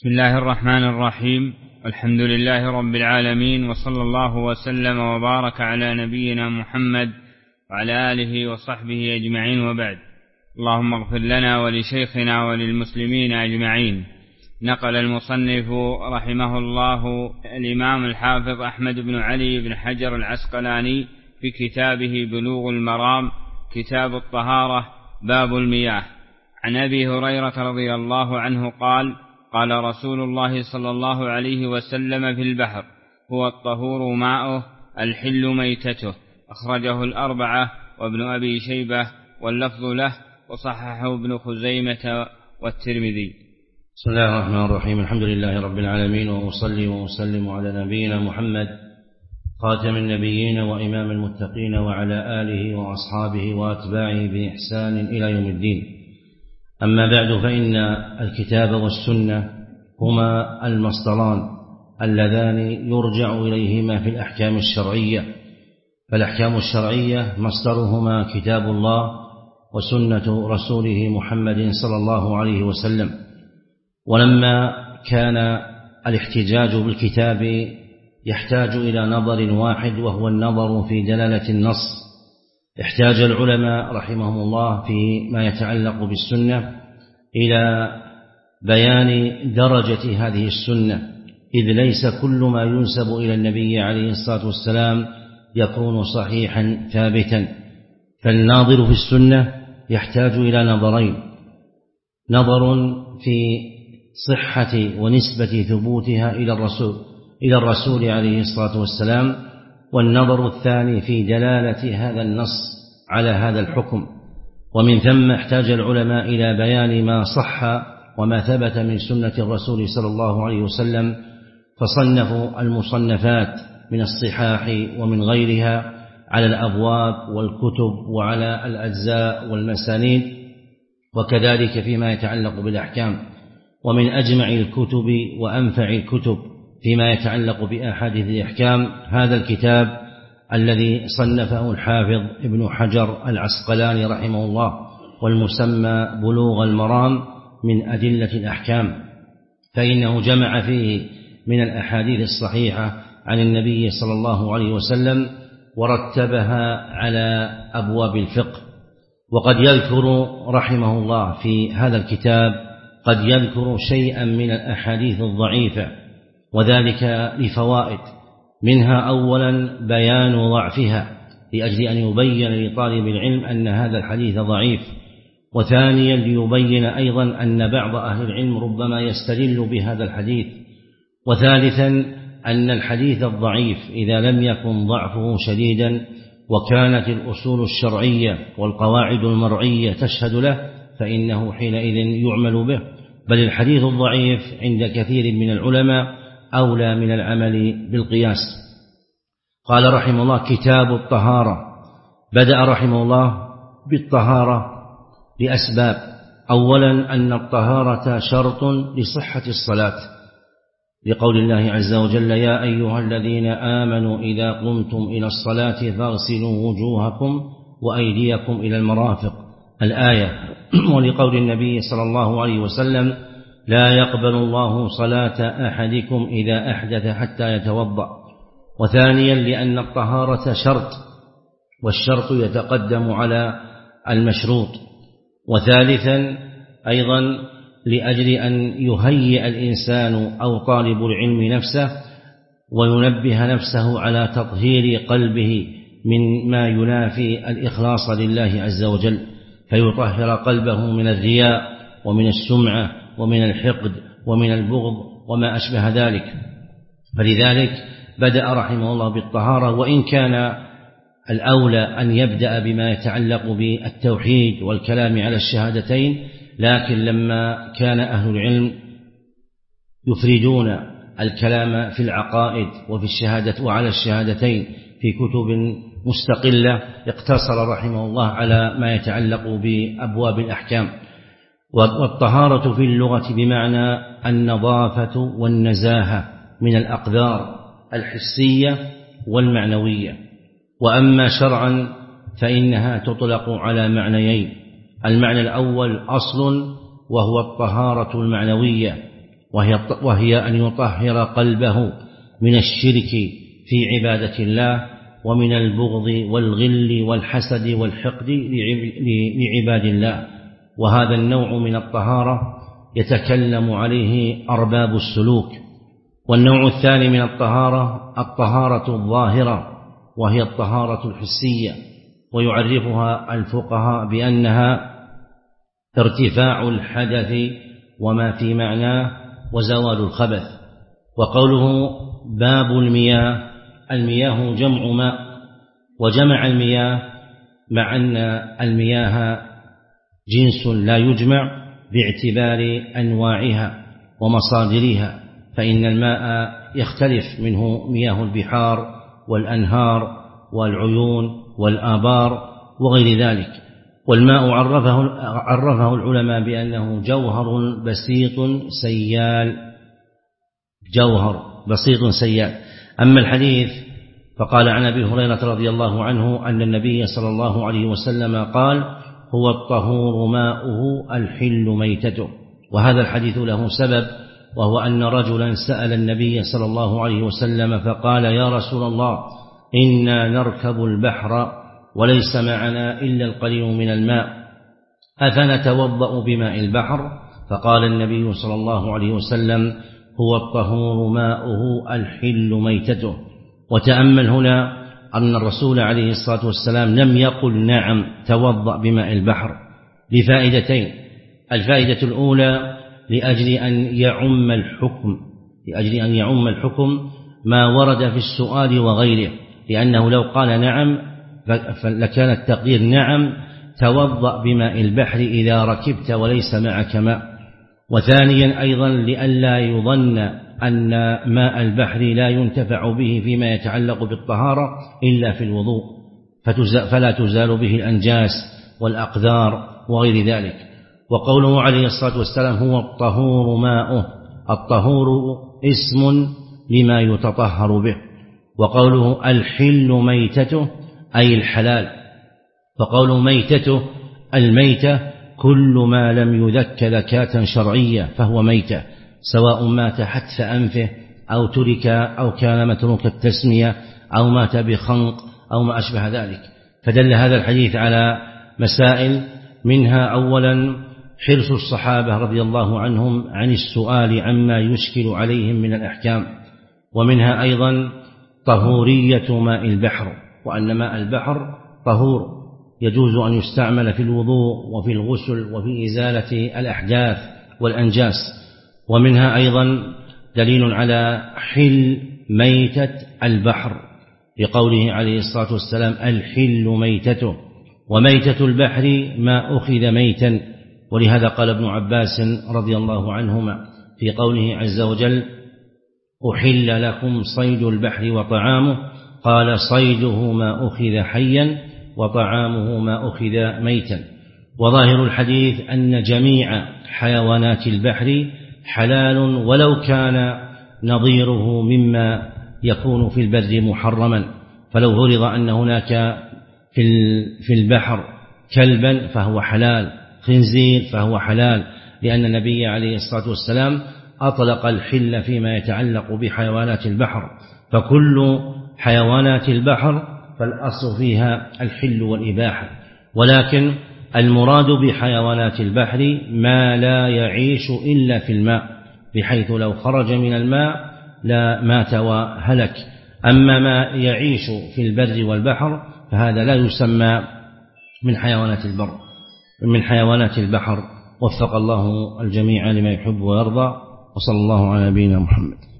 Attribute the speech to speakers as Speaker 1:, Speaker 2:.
Speaker 1: بسم الله الرحمن الرحيم. الحمد لله رب العالمين، وصلى الله وسلم وبارك على نبينا محمد وعلى آله وصحبه أجمعين، وبعد. اللهم اغفر لنا ولشيخنا وللمسلمين أجمعين. نقل المصنف رحمه الله الإمام الحافظ أحمد بن علي بن حجر العسقلاني في كتابه بلوغ المرام كتاب الطهارة باب المياه، عن أبي هريرة رضي الله عنه قال: قال رسول الله صلى الله عليه وسلم في البحر: هو الطهور ماؤه الحل ميتته. أخرجه الأربعة وابن أبي شيبة واللفظ له، وصححه ابن خزيمة والترمذي.
Speaker 2: بسم الله الرحمن الرحيم. الحمد لله رب العالمين، وأصلي وأسلم على نبينا محمد خاتم النبيين وإمام المتقين، وعلى آله وأصحابه وأتباعه بإحسان إلى يوم الدين. أما بعد، فإن الكتاب والسنة هما المصدران اللذان يرجع إليهما في الأحكام الشرعية، فالأحكام الشرعية مصدرهما كتاب الله وسنة رسوله محمد صلى الله عليه وسلم. ولما كان الاحتجاج بالكتاب يحتاج إلى نظر واحد، وهو النظر في دلالة النص، احتاج العلماء رحمهم الله فيما يتعلق بالسنة إلى بيان درجة هذه السنة، إذ ليس كل ما ينسب إلى النبي عليه الصلاة والسلام يكون صحيحا ثابتا. فالناظر في السنة يحتاج إلى نظرين: نظر في صحة ونسبة ثبوتها إلى الرسول عليه الصلاة والسلام، والنظر الثاني في دلالة هذا النص على هذا الحكم. ومن ثم احتاج العلماء إلى بيان ما صح وما ثبت من سنة الرسول صلى الله عليه وسلم، فصنفوا المصنفات من الصحاح ومن غيرها على الأبواب والكتب وعلى الأجزاء والمسانيد، وكذلك فيما يتعلق بالأحكام. ومن أجمع الكتب وأنفع الكتب فيما يتعلق بأحاديث الأحكام هذا الكتاب الذي صنفه الحافظ ابن حجر العسقلاني رحمه الله، والمسمى بلوغ المرام من أدلة الأحكام، فإنه جمع فيه من الأحاديث الصحيحة عن النبي صلى الله عليه وسلم ورتبها على أبواب الفقه. وقد يذكر رحمه الله في هذا الكتاب قد يذكر شيئا من الأحاديث الضعيفة، وذلك لفوائد، منها أولا بيان ضعفها لأجل أن يبين لطالب العلم أن هذا الحديث ضعيف، وثانيا ليبين أيضا أن بعض أهل العلم ربما يستدل بهذا الحديث، وثالثا أن الحديث الضعيف إذا لم يكن ضعفه شديدا وكانت الأصول الشرعية والقواعد المرعية تشهد له فإنه حينئذ يعمل به، بل الحديث الضعيف عند كثير من العلماء أولى من العمل بالقياس. قال رحمه الله: كتاب الطهارة. بدأ رحمه الله بالطهارة لأسباب: أولا أن الطهارة شرط لصحة الصلاة، لقول الله عز وجل: يا أيها الذين آمنوا إذا قمتم إلى الصلاة فاغسلوا وجوهكم وأيديكم إلى المرافق، الآية. ولقول النبي صلى الله عليه وسلم: لا يقبل الله صلاة أحدكم إذا أحدث حتى يتوضأ. وثانيا لأن الطهارة شرط، والشرط يتقدم على المشروط. وثالثا أيضا لأجل أن يهيئ الإنسان أو طالب العلم نفسه وينبه نفسه على تطهير قلبه من ما ينافي الإخلاص لله عز وجل، فيطهر قلبه من الرياء ومن السمعة ومن الحقد ومن البغض وما أشبه ذلك. فلذلك بدأ رحمه الله بالطهارة، وإن كان الأولى أن يبدأ بما يتعلق بالتوحيد والكلام على الشهادتين، لكن لما كان أهل العلم يفردون الكلام في العقائد وفي الشهادة وعلى الشهادتين في كتب مستقلة، اقتصر رحمه الله على ما يتعلق بأبواب الأحكام. والطهارة في اللغة بمعنى النظافة والنزاهة من الأقدار الحسية والمعنوية. وأما شرعا فإنها تطلق على معنيين: المعنى الأول أصل وهو الطهارة المعنوية، وهي أن يطهر قلبه من الشرك في عبادة الله ومن البغض والغل والحسد والحقد لعباد الله. وهذا النوع من الطهارة يتكلم عليه أرباب السلوك. والنوع الثاني من الطهارة الظاهرة، وهي الطهارة الحسية، ويعرفها الفقهاء بأنها ارتفاع الحدث وما في معناه وزوال الخبث. وقوله باب المياه جمع ماء، وجمع المياه مع أن المياه جنس لا يجمع باعتبار أنواعها ومصادرها، فإن الماء يختلف منه مياه البحار والأنهار والعيون والآبار وغير ذلك. والماء عرفه العلماء بأنه جوهر بسيط سيال. أما الحديث فقال عن أبي هريرة رضي الله عنه أن النبي صلى الله عليه وسلم قال: هو الطهور ماؤه الحل ميتته. وهذا الحديث له سبب، وهو أن رجلا سأل النبي صلى الله عليه وسلم فقال: يا رسول الله، إنا نركب البحر وليس معنا إلا القليل من الماء، أفنتوضأ بماء البحر؟ فقال النبي صلى الله عليه وسلم: هو الطهور ماؤه الحل ميتته. وتأمل هنا أن الرسول عليه الصلاة والسلام لم يقل نعم توضأ بماء البحر لفائدتين: الفائدة الأولى لأجل أن يعم الحكم ما ورد في السؤال وغيره، لأنه لو قال نعم لكان التقدير نعم توضأ بماء البحر إذا ركبت وليس معك ماء. وثانيا أيضا لئلا يظن أن ماء البحر لا ينتفع به فيما يتعلق بالطهارة إلا في الوضوء، فلا تزال به الأنجاس والأقذار وغير ذلك. وقوله عليه الصلاة والسلام: هو الطهور ماؤه، الطهور اسم لما يتطهر به. وقوله الحل ميتته أي الحلال. فقوله ميتته الميتة كل ما لم يذك ذكاة شرعية فهو ميتة، سواء مات حتف أنفه أو ترك أو كان متروك التسمية أو مات بخنق أو ما أشبه ذلك. فدل هذا الحديث على مسائل، منها أولا حرص الصحابة رضي الله عنهم عن السؤال عما يشكل عليهم من الأحكام، ومنها أيضا طهورية ماء البحر، وأن ماء البحر طهور يجوز أن يستعمل في الوضوء وفي الغسل وفي إزالة الأحداث والأنجاس. ومنها أيضا دليل على حل ميتة البحر لقوله عليه الصلاة والسلام: الحل ميتته. وميتة البحر ما أخذ ميتا، ولهذا قال ابن عباس رضي الله عنهما في قوله عز وجل: أحل لكم صيد البحر وطعامه، قال: صيده ما أخذ حيا وطعامه ما أخذ ميتا. وظاهر الحديث أن جميع حيوانات البحر حلال ولو كان نظيره مما يكون في البر محرما. فلو فرض أن هناك في البحر كلبا فهو حلال، خنزير فهو حلال، لأن النبي عليه الصلاة والسلام أطلق الحل فيما يتعلق بحيوانات البحر. فكل حيوانات البحر فالأصل فيها الحل والإباحة، ولكن المراد بحيوانات البحر ما لا يعيش إلا في الماء، بحيث لو خرج من الماء لا مات وهلك. أما ما يعيش في البر والبحر فهذا لا يسمى من حيوانات البحر. وفق الله الجميع لما يحب ويرضى، وصلى الله على نبينا محمد.